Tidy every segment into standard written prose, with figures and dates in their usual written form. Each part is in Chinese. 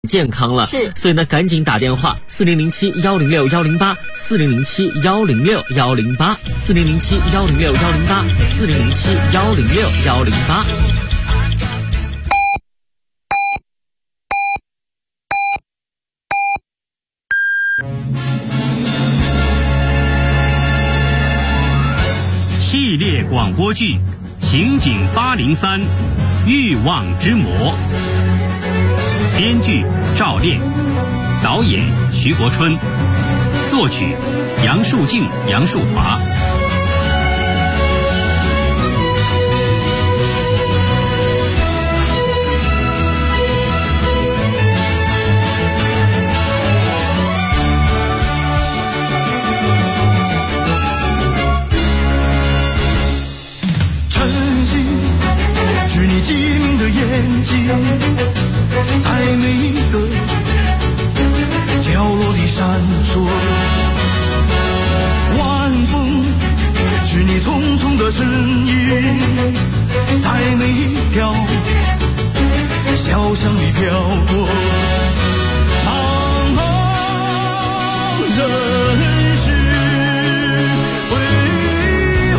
健康了， 是， 所以呢，赶紧打电话4007-106-108，4007-106-108，4007-106-108。 系列广播剧《刑警803欲望之魔》，编剧赵烈，导演徐国春，作曲杨树静、杨树华。 你机灵的眼睛，在每一个角落里闪烁。晚风是你匆匆的身影，在每一条小巷里飘过。茫茫人世辉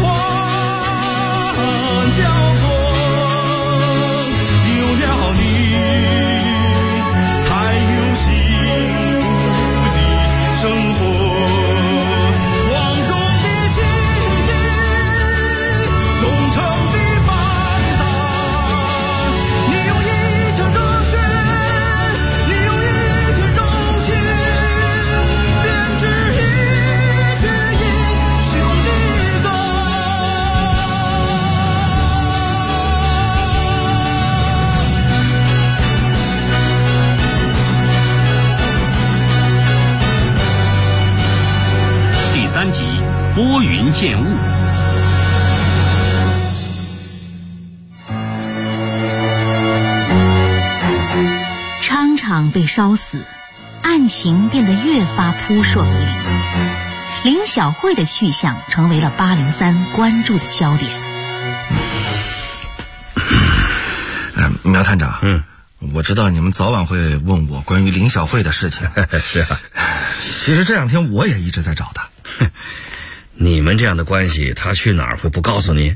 煌交错， 3集拨云见雾。 商场被烧死，案情变得越发扑朔迷离。林小慧的去向成为了803关注的焦点。 苗探长，我知道你们早晚会问我关于林小慧的事情。 是啊， 其实这2天我也一直在找她。 你们这样的关系，他去哪儿会不告诉你？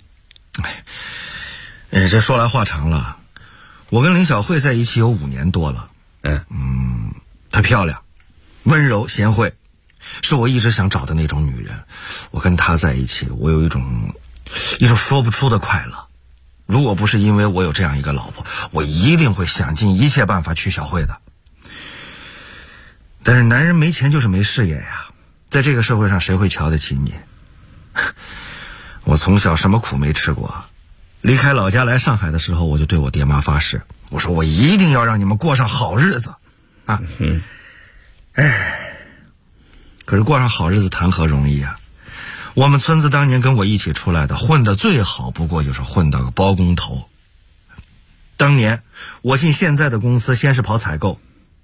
这说来话长了。我跟林小慧在一起有5年多了。她漂亮、温柔、贤惠，是我一直想找的那种女人。我跟她在一起，我有一种说不出的快乐。如果不是因为我有这样一个老婆，我一定会想尽一切办法娶小慧的。但是男人没钱就是没事业呀，在这个社会上谁会瞧得起你？我从小什么苦没吃过，离开老家来上海的时候，我就对我爹妈发誓，我说我一定要让你们过上好日子啊！可是过上好日子谈何容易啊！我们村子当年跟我一起出来的，混得最好不过就是混到个包工头。当年我进现在的公司，先是跑采购，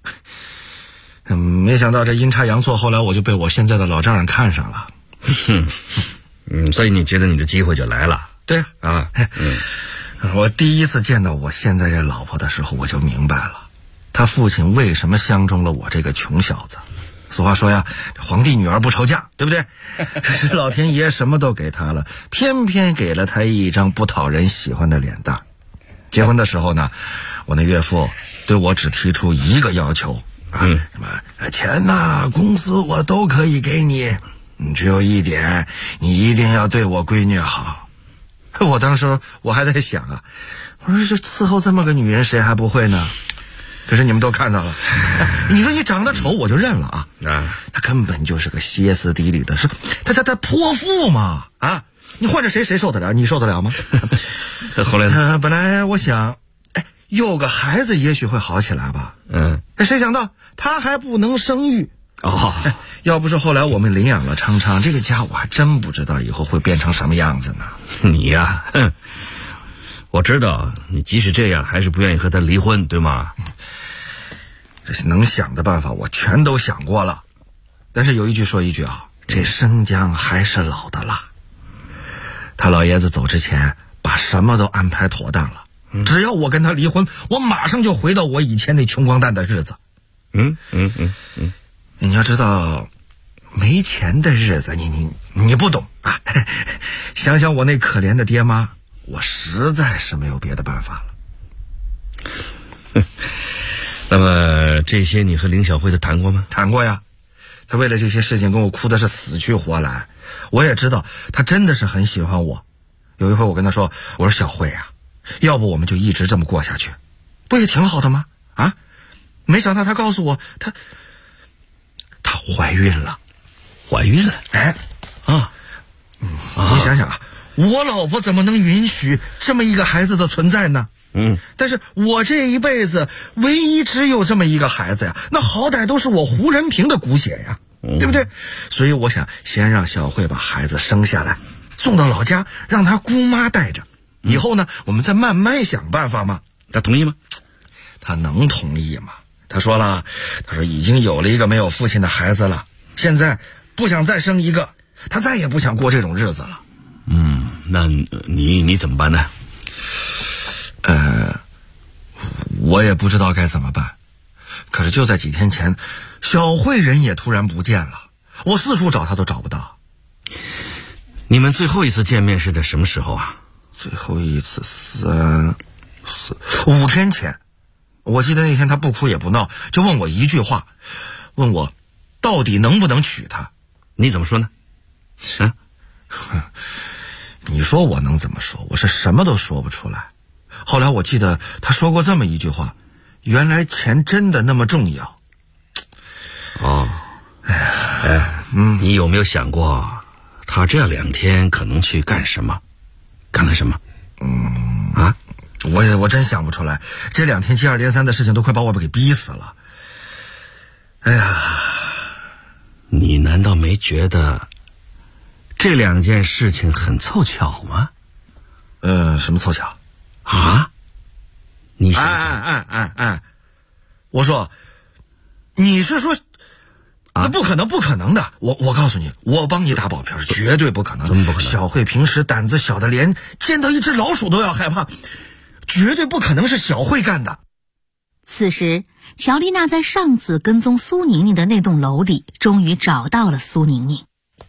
没想到这阴差阳错，后来我就被我现在的老丈人看上了。 所以你觉得你的机会就来了？ 对啊， 我第一次见到我现在这老婆的时候，我就明白了，他父亲为什么相中了我这个穷小子。俗话说呀，皇帝女儿不愁嫁，对不对？可是老天爷什么都给他了，偏偏给了他一张不讨人喜欢的脸蛋。结婚的时候呢，我那岳父对我只提出一个要求什么钱呐、公司我都可以给你，只有一点，你一定要对我闺女好。我当时我还在想啊，我说这伺候这么个女人谁还不会呢？可是你们都看到了，你说你长得丑我就认了啊，他根本就是个歇斯底里的，是他泼妇嘛啊！你换着谁受得了？你受得了吗？ 后来本来我想，有个孩子也许会好起来吧。谁想到他还不能生育。要不是后来我们领养了昌昌，这个家我还真不知道以后会变成什么样子呢。 你呀，我知道你即使这样还是不愿意和他离婚，对吗？ 这些能想的办法我全都想过了，但是有一句说一句啊，这生姜还是老的辣。他老爷子走之前把什么都安排妥当了，只要我跟他离婚，我马上就回到我以前那穷光蛋的日子。 你要知道，没钱的日子，你不懂啊。想想我那可怜的爹妈，我实在是没有别的办法了。 那么这些你和林小慧的谈过吗？ 谈过呀，他为了这些事情跟我哭的是死去活来。我也知道他真的是很喜欢我。有一回我跟他说，我说小慧啊，要不我们就一直这么过下去，不也挺好的吗？啊，没想到他告诉我，她怀孕了。 怀孕了？ 哎，你想想啊，我老婆怎么能允许这么一个孩子的存在呢？但是我这一辈子唯一只有这么一个孩子呀，那好歹都是我胡仁平的骨血呀，对不对？所以我想先让小慧把孩子生下来，送到老家，让她姑妈带着。以后呢，我们再慢慢想办法嘛。 他同意吗？ 他能同意吗？他说了，他说已经有了一个没有父亲的孩子了，现在不想再生一个，他再也不想过这种日子了。 那你怎么办呢？ 我也不知道该怎么办。可是就在几天前，小慧人也突然不见了，我四处找她都找不到。 你们最后一次见面是在什么时候啊？ 最后一次5天前。我记得那天她不哭也不闹，就问我一句话，问我到底能不能娶她。 你怎么说呢？ 你说我能怎么说？我是什么都说不出来。后来我记得他说过这么一句话，原来钱真的那么重要。 你有没有想过他这2天可能去干什么？干了什么？ 我真想不出来，这2天接二连三的事情都快把我给逼死了。哎呀， 你难道没觉得这2件事情很凑巧吗？ 什么凑巧啊？你想我说，你是说那不可能的。我告诉你，我帮你打保票，是绝对不可能。 怎么不可能？ 小慧平时胆子小的连见到一只老鼠都要害怕，绝对不可能是小慧干的。 此时，乔丽娜在上次跟踪苏宁宁的那栋楼里，终于找到了苏宁宁。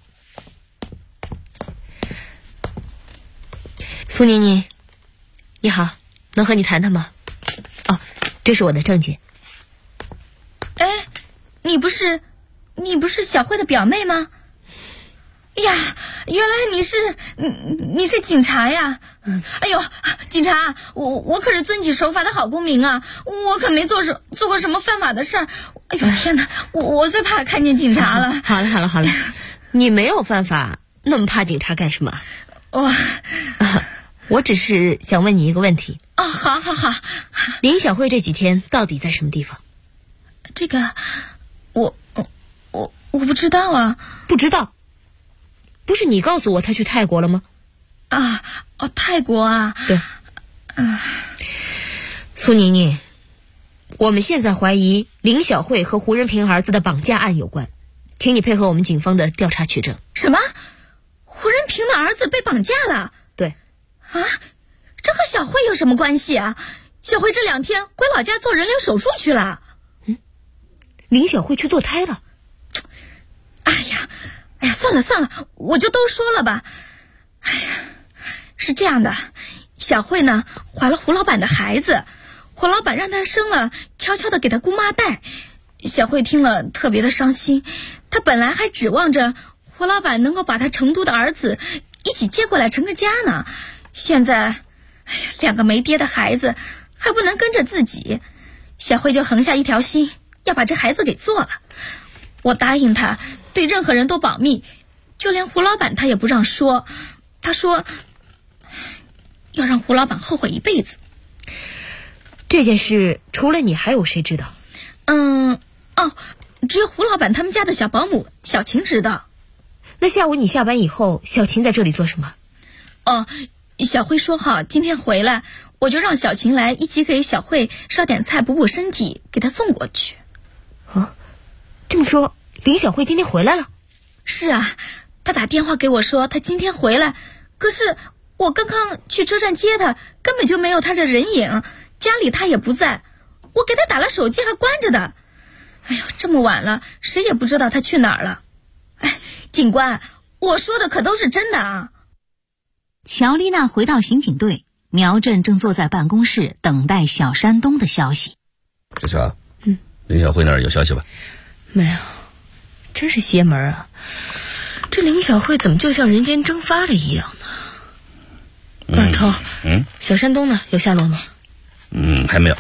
苏宁宁，你好，能和你谈谈吗？这是我的证件。 哎，你不是小慧的表妹吗？呀，原来你是警察呀！哎呦，警察，我可是遵纪守法的好公民啊，我可没做过什么犯法的事儿。哎呦天哪，我最怕看见警察了。 好了，你没有犯法，那么怕警察干什么？我只是想问你一个问题。 好。 林小慧这几天到底在什么地方？ 这个，我不知道啊。 不知道？不是你告诉我她去泰国了吗？ 泰国啊？ 对。苏宁宁，我们现在怀疑林小慧和胡仁平儿子的绑架案有关，请你配合我们警方的调查取证。 什么？胡仁平的儿子被绑架了？ 对。 这和小慧有什么关系啊？小慧这2天回老家做人流手术去了。 林小慧去堕胎了？ 哎呀，算了，我就都说了吧。哎呀，是这样的，小慧呢怀了胡老板的孩子，胡老板让她生了，悄悄的给她姑妈带。小慧听了特别的伤心，她本来还指望着胡老板能够把她成都的儿子一起接过来成个家呢。现在2个没爹的孩子还不能跟着自己，小慧就横下一条心，要把这孩子给做了。我答应她对任何人都保密，就连胡老板她也不让说。她说要让胡老板后悔一辈子。 这件事除了你还有谁知道？ 只有胡老板他们家的小保姆小琴知道。 那下午你下班以后，小琴在这里做什么？ 小慧说好今天回来，我就让小琴来一起给小慧烧点菜补补身体，给她送过去。 这么说林小慧今天回来了？ 是啊，她打电话给我说她今天回来，可是我刚刚去车站接她，根本就没有她的人影，家里她也不在，我给她打了手机还关着的。 哎呀，这么晚了，谁也不知道他去哪儿了。哎，警官，我说的可都是真的啊。 乔丽娜回到刑警队，苗振正坐在办公室等待小山东的消息。 小乔，林小慧那儿有消息吧？ 没有，真是邪门啊！这林小慧怎么就像人间蒸发了一样呢？头，小山东呢？有下落吗？ 还没有。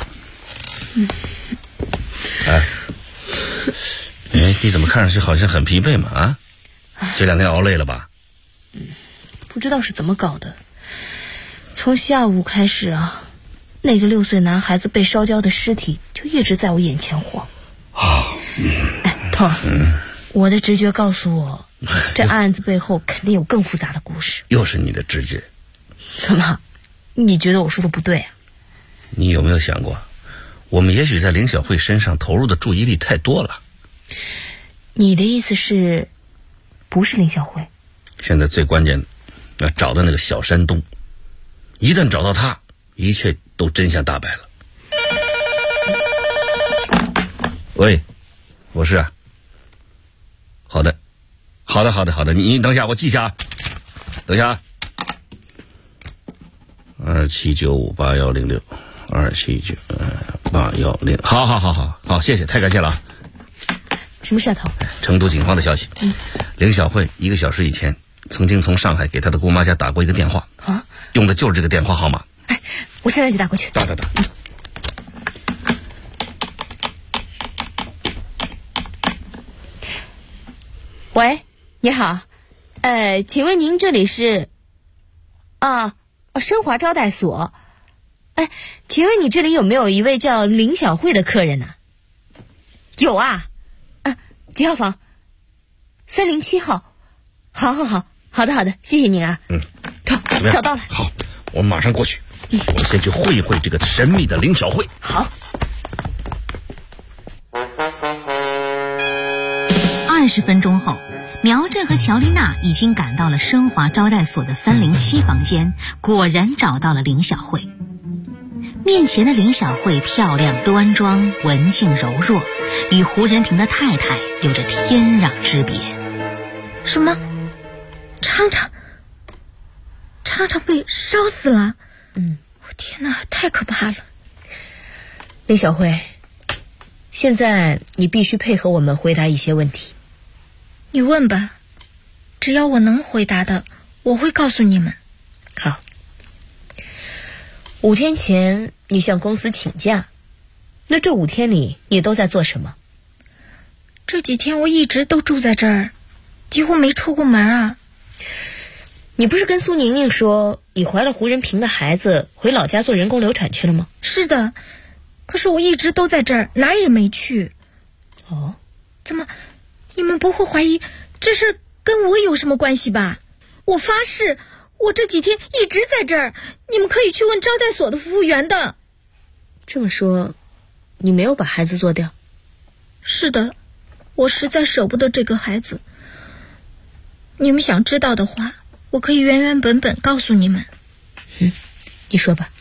你怎么看上去好像很疲惫嘛？啊，这2天熬累了吧？ 不知道是怎么搞的，从下午开始啊，那个6岁男孩子被烧焦的尸体就一直在我眼前晃。头儿，我的直觉告诉我，这案子背后肯定有更复杂的故事。 又是你的直觉？ 怎么？你觉得我说的不对啊？ 你有没有想过，我们也许在林小慧身上投入的注意力太多了？ 你的意思是，不是林小慧？ 现在最关键的，要找到那个小山东。一旦找到他，一切都真相大白了。喂，我是啊。好的，你等一下，我记下。等一下，2795816，2798110，好，谢谢，太感谢了啊。 什么事啊，头？ 成都警方的消息，林小慧1个小时以前曾经从上海给她的姑妈家打过一个电话，用的就是这个电话号码。 我现在就打过去。 打。 喂，你好，请问您这里是？升华招待所。请问你这里有没有一位叫林小慧的客人呢？有啊。几号房？307号。好的，谢谢您啊。找到了。 好，我马上过去。我们先去会一会这个神秘的林小慧。 好。 20分钟后，苗振和乔丽娜已经赶到了升华招待所的307房间，果然找到了林小慧。面前的林小慧漂亮端庄，文静柔弱，与胡仁平的太太有着天壤之别。 什么？昌昌被烧死了？我天哪，太可怕了！ 林小慧，现在你必须配合我们回答一些问题。 你问吧，只要我能回答的，我会告诉你们。 好。5天前你向公司请假，那这5天里你都在做什么？ 这几天我一直都住在这儿，几乎没出过门啊。 你不是跟苏宁宁说你怀了胡仁平的孩子，回老家做人工流产去了吗？ 是的，可是我一直都在这儿，哪儿也没去。 哦， 怎么，你们不会怀疑这事跟我有什么关系吧？我发誓，我这几天一直在这儿，你们可以去问招待所的服务员的。 这么说，你没有把孩子做掉？ 是的，我实在舍不得这个孩子。你们想知道的话，我可以原原本本告诉你们。 你说吧。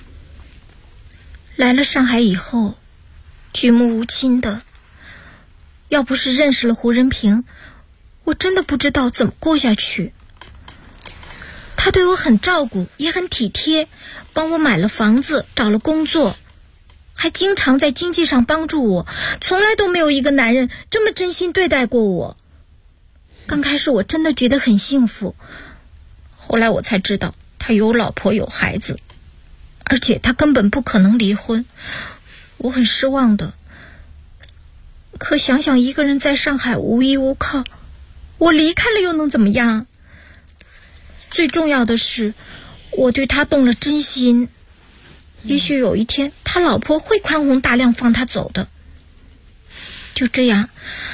来了上海以后，举目无亲的，要不是认识了胡仁平，我真的不知道怎么过下去。他对我很照顾，也很体贴，帮我买了房子，找了工作，还经常在经济上帮助我，从来都没有一个男人这么真心对待过我。刚开始我真的觉得很幸福，后来我才知道他有老婆有孩子，而且他根本不可能离婚，我很失望的。可想想一个人在上海无依无靠，我离开了又能怎么样？最重要的是，我对他动了真心，也许有一天他老婆会宽宏大量放他走的。就这样，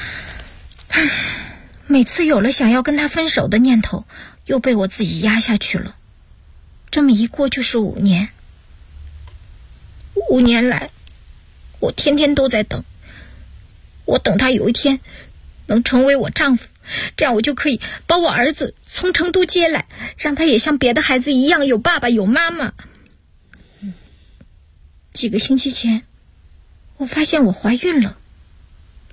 每次有了想要跟他分手的念头，又被我自己压下去了。这么一过就是5年。5年来，我天天都在等。我等他有一天能成为我丈夫，这样我就可以把我儿子从成都接来，让他也像别的孩子一样有爸爸有妈妈。几个星期前，我发现我怀孕了。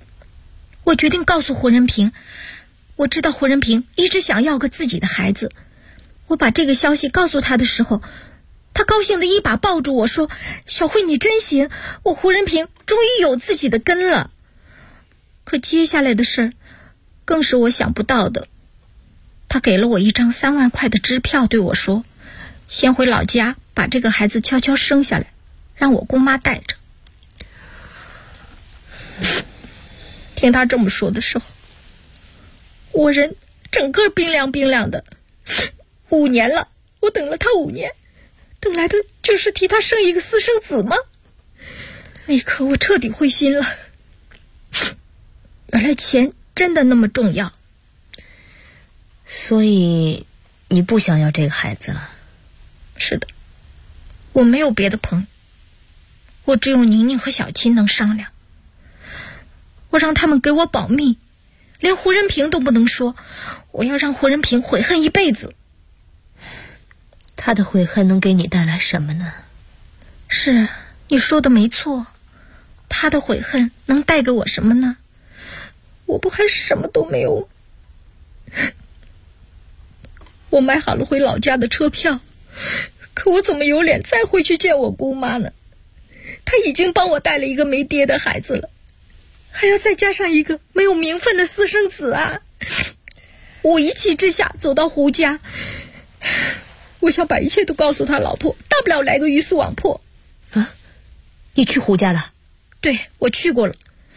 我决定告诉胡仁平。我知道胡仁平一直想要个自己的孩子。我把这个消息告诉他的时候，他高兴地一把抱住我说：“小慧，你真行，我胡仁平终于有自己的根了。”可接下来的事更是我想不到的。他给了我一张3万块的支票，对我说：“先回老家把这个孩子悄悄生下来，让我姑妈带着。”听他这么说的时候，我人整个冰凉冰凉的。5年了，我等了他5年，等来的就是替他生一个私生子吗？那一刻我彻底灰心了。原来钱真的那么重要。 所以你不想要这个孩子了？ 是的，我没有别的朋友，我只有宁宁和小琴能商量。我让他们给我保密，连胡仁平都不能说，我要让胡仁平悔恨一辈子。 他的悔恨能给你带来什么呢？ 是，你说的没错，他的悔恨能带给我什么呢？我不还是什么都没有？我买好了回老家的车票，可我怎么有脸再回去见我姑妈呢？她已经帮我带了一个没爹的孩子了，还要再加上一个没有名分的私生子啊！我一气之下走到胡家，我想把一切都告诉他老婆，大不了来个鱼死网破。 啊，你去胡家了？ 对，我去过了。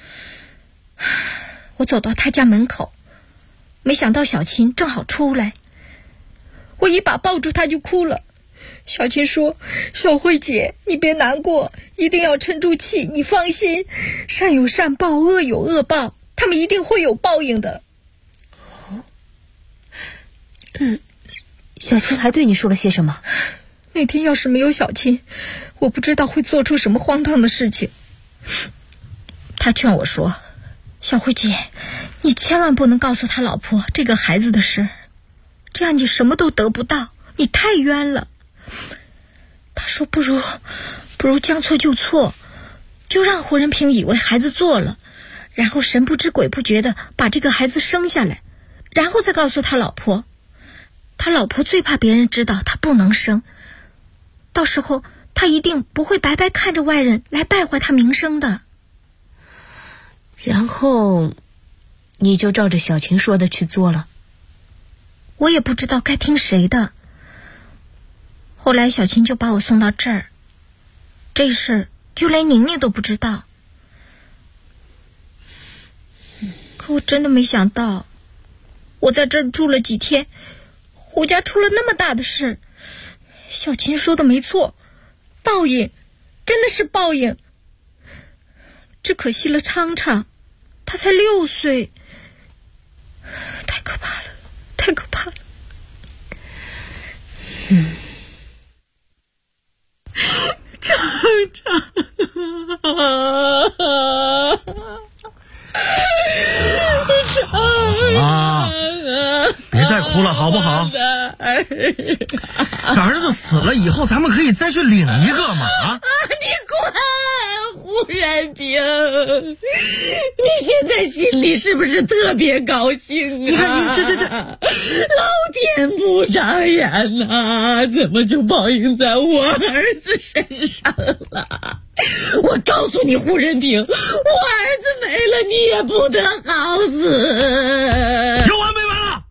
我走到他家门口，没想到小琴正好出来，我一把抱住她就哭了。小琴说：“小慧姐，你别难过，一定要沉住气，你放心，善有善报，恶有恶报，他们一定会有报应的。” 小琴还对你说了些什么？ 那天要是没有小琴，我不知道会做出什么荒唐的事情。他劝我说：“小慧姐，你千万不能告诉他老婆这个孩子的事，这样你什么都得不到，你太冤了。”他说不如将错就错，就让胡仁平以为孩子做了，然后神不知鬼不觉的把这个孩子生下来，然后再告诉他老婆。他老婆最怕别人知道他不能生，到时候他一定不会白白看着外人来败坏他名声的。 然后你就照着小琴说的去做了？ 我也不知道该听谁的。后来小琴就把我送到这儿，这事就连宁宁都不知道。可我真的没想到，我在这儿住了几天，胡家出了那么大的事。小琴说的没错，报应，真的是报应。只可惜了昌昌，他才6岁，太可怕了，太可怕了。 昌啊，别再哭了好不好？儿子死了以后咱们可以再去领一个嘛啊！ 你滚，胡仁平！你现在心里是不是特别高兴啊？ 你看你这老天不长眼呐，怎么就报应在我儿子身上了？我告诉你，胡仁平，我儿子没了，你也不得好死。 有完没完了？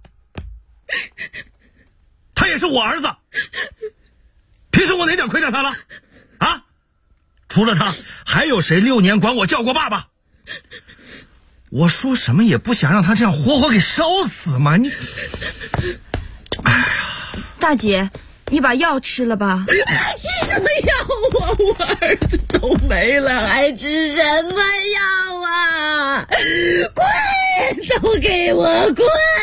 他也是我儿子，凭什么我哪点亏待他了？啊？除了他，还有谁6年管我叫过爸爸？我说什么也不想让他这样活活给烧死嘛！你，哎呀， 大姐，你把药吃了吧？ 吃什么药啊？我儿子都没了，还吃什么药啊？滚！都给我滚！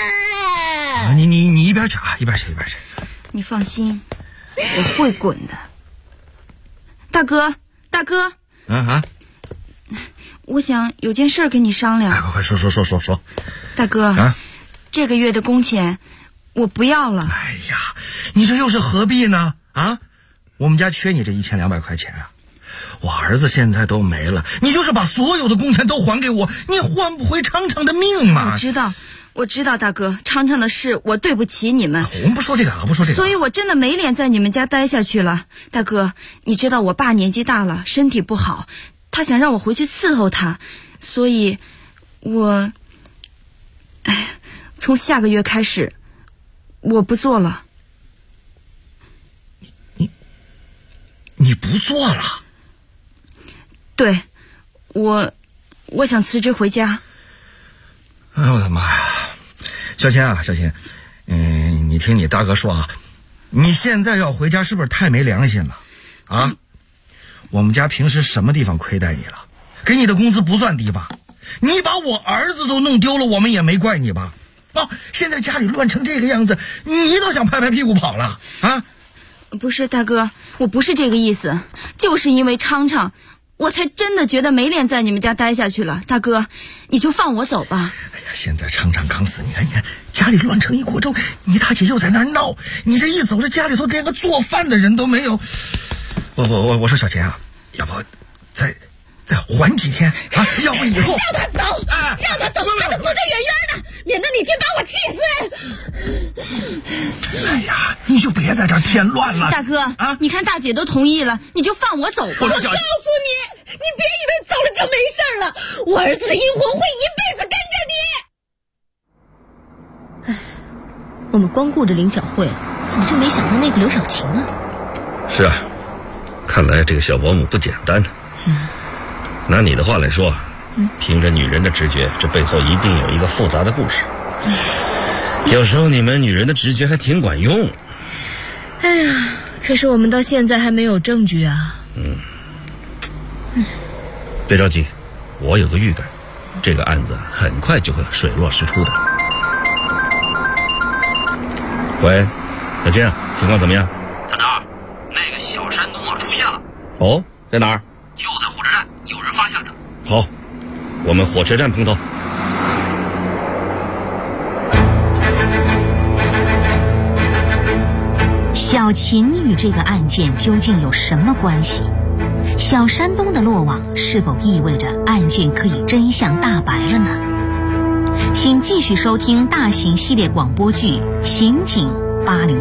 你一边去啊，一边去。 你放心，我会滚的。大哥，我想有件事跟你商量。 快说。 大哥，这个月的工钱我不要了。 哎呀，你这又是何必呢？啊，我们家缺你这1200块钱啊！ 我儿子现在都没了，你就是把所有的工钱都还给我，你换不回昌昌的命嘛。 我知道大哥，昌昌的事我对不起你们。 我们不说这个， 所以我真的没脸在你们家待下去了。大哥，你知道我爸年纪大了，身体不好，他想让我回去伺候他，所以从下个月开始我不做了。 你不做了？ 对，我想辞职回家。 哎呦我的妈呀！小琴，你听你大哥说啊，你现在要回家是不是太没良心了啊？我们家平时什么地方亏待你了？给你的工资不算低吧？你把我儿子都弄丢了，我们也没怪你吧？啊，现在家里乱成这个样子，你都想拍拍屁股跑了啊？ 不是大哥，我不是这个意思，就是因为昌昌，我才真的觉得没脸在你们家待下去了。大哥，你就放我走吧。 哎呀，现在昌昌刚死，你看家里乱成一锅粥，你大姐又在那儿闹，你这一走，这家里头连个做饭的人都没有。我说小琴啊，要不再缓几天啊？要不以后让他走，让他走，他就躲得远远的，免得哪天把我气死。哎呀，你就别在这儿添乱了。 大哥啊，你看大姐都同意了，你就放我走吧。 我告诉你，你别以为走了就没事了，我儿子的阴魂会一辈子跟着你。 我们光顾着林小慧，怎么就没想到那个刘小琴啊？ 是啊，看来这个小保姆不简单呢。拿你的话来说，凭着女人的直觉，这背后一定有一个复杂的故事。有时候你们女人的直觉还挺管用。 哎呀，可是我们到现在还没有证据啊。 别着急，我有个预感，这个案子很快就会水落石出的。喂，小金，情况怎么样？ 大刀，那个小山东出现了。 哦，在哪儿？ 就在火车站，有人发现了他。 好，我们火车站碰头。 小琴与这个案件究竟有什么关系？小山东的落网是否意味着案件可以真相大白了呢？请继续收听大型系列广播剧《刑警803》。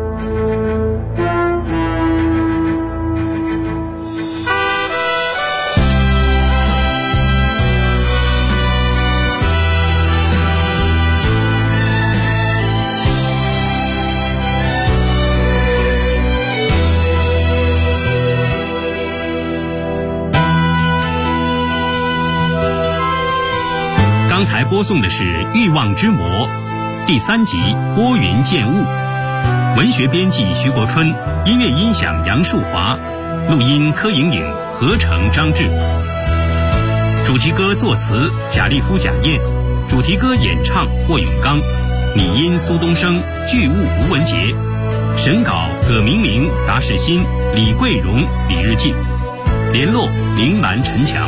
刚才播送的是《欲望之魔》第3集《拨云见雾》，文学编辑徐国春，音乐音响杨树华，录音柯莹莹，合成张志。主题歌作词贾立夫、贾燕，主题歌演唱霍永刚，拟音苏东升，剧务吴文杰，审稿葛明明、达世新、李桂荣、李日进，联络铃兰、陈强。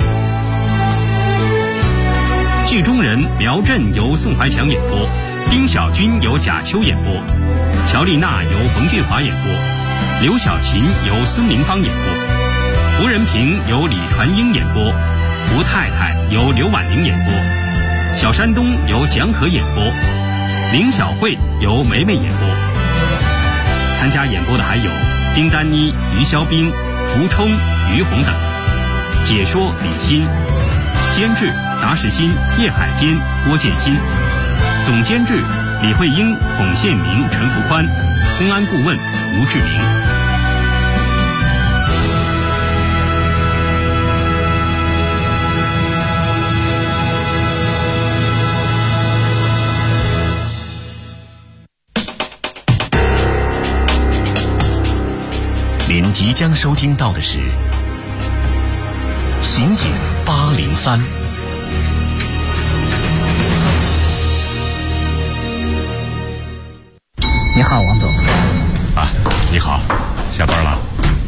剧中人苗震由宋怀强演播，丁小军由贾秋演播，乔丽娜由冯俊华演播，刘小琴由孙明芳演播，胡仁平由李传英演播，胡太太由刘婉玲演播，小山东由蒋可演播，林小慧由梅梅演播。参加演播的还有丁丹妮、于肖冰、福冲、于红等。解说李欣，监制达世新、叶海坚、郭建新，总监制李慧英、孔宪明、陈福宽，公安顾问吴志明。 您即将收听到的是《刑警803》。 你好，王总。 啊，你好，下班了。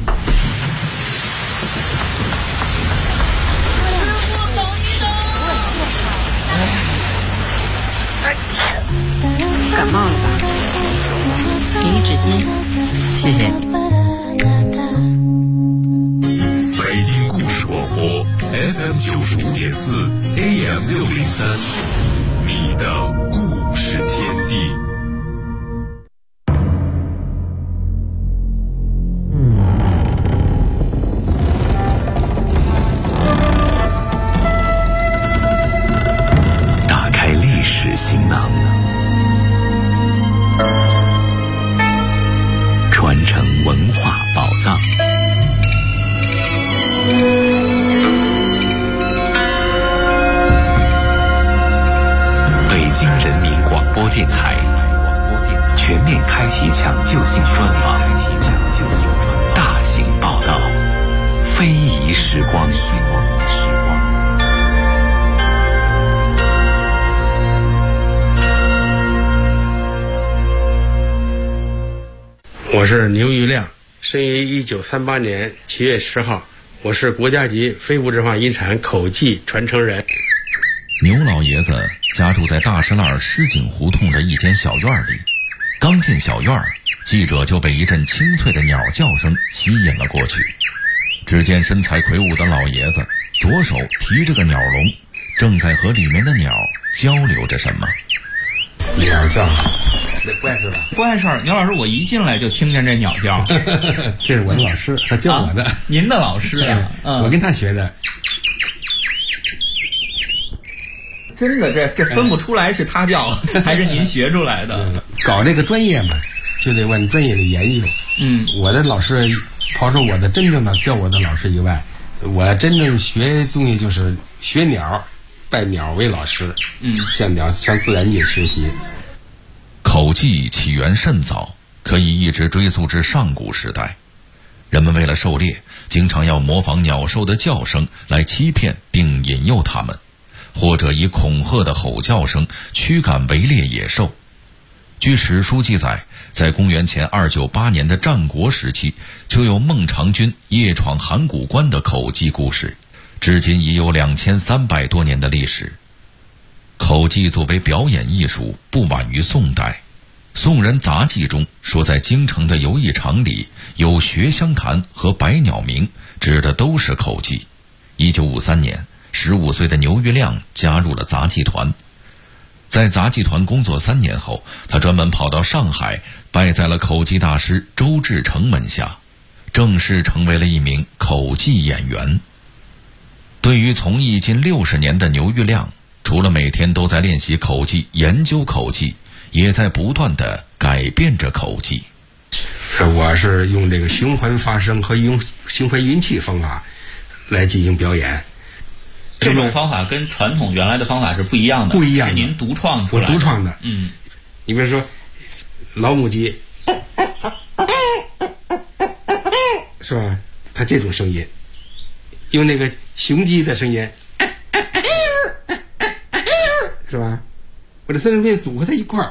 感冒了吧？给你纸巾。 谢谢。 北京故 95.4 AM603，你的故事天地。 打开历史行囊，传承文化宝藏。北京人民广播电台全面开启抢救性专访，大型报道，非遗时光。 我是牛玉亮，生于1938年7月10号，我是国家级非物质化遗产口技传承人。 牛老爷子家住在大石栏石井胡同的一间小院里，刚进小院，记者就被一阵清脆的鸟叫声吸引了过去。只见身材魁梧的老爷子左手提着个鸟笼，正在和里面的鸟交流着什么。 鸟叫，这怪事吧？ 怪事儿，牛老师，我一进来就听见这鸟叫。 这是我的老师，他教我的。 您的老师啊？ 我跟他学的。 真的，这分不出来是他叫还是您学出来的。 搞这个专业嘛，就得往专业的研究。我的老师，抛出我的真正的教我的老师以外，我真正学东西就是学鸟，拜鸟为老师。向自然界学习。 口技起源甚早，可以一直追溯至上古时代。人们为了狩猎，经常要模仿鸟兽的叫声来欺骗并引诱它们，或者以恐吓的吼叫声驱赶围猎野兽。据史书记载，在公元前298年的战国时期，就有孟尝君夜闯函谷关的口技故事，至今已有2300多年的历史。口技作为表演艺术，不晚于宋代。宋人杂记中说，在京城的游艺场里有学香坛和百鸟鸣，指的都是口技。1953年，15岁的牛玉亮加入了杂技团。在杂技团工作3年后，他专门跑到上海，拜在了口技大师周志成门下，正式成为了一名口技演员。对于从艺近60年的牛玉亮，除了每天都在练习口技、研究口技，也在不断地改变着口技。 我是用这个循环发声和用循环运气方法来进行表演。 这种方法跟传统原来的方法是不一样的， 不一样的， 是您独创出来的。 我独创的。你比如说老母鸡，是吧？它这种声音，用那个雄鸡的声音，是吧？我这3种声音组合在一块儿，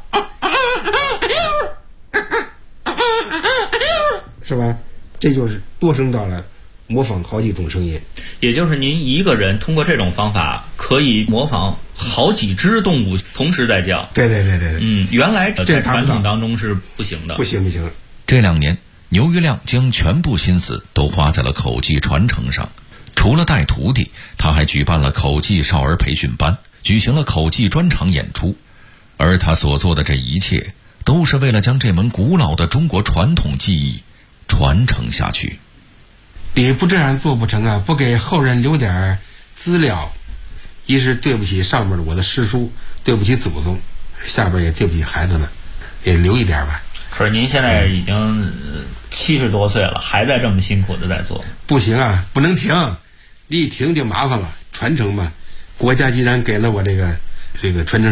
是吧？这就是多声道了，模仿好几种声音。 也就是您一个人通过这种方法可以模仿好几只动物同时在叫。 对。 原来在传统当中是不行的。 不行。 这2年，牛玉亮将全部心思都花在了口技传承上。除了带徒弟，他还举办了口技少儿培训班，举行了口技专场演出。而他所做的这一切，都是为了将这门古老的中国传统技艺传承下去。 你不这样做不成啊！不给后人留点资料，一是对不起上面的我的师叔，对不起祖宗，下边也对不起孩子们，也留一点吧。 可是您现在已经70多岁了，还在这么辛苦的在做。 不行啊，不能停，你一停就麻烦了。传承嘛，国家既然给了我这个传承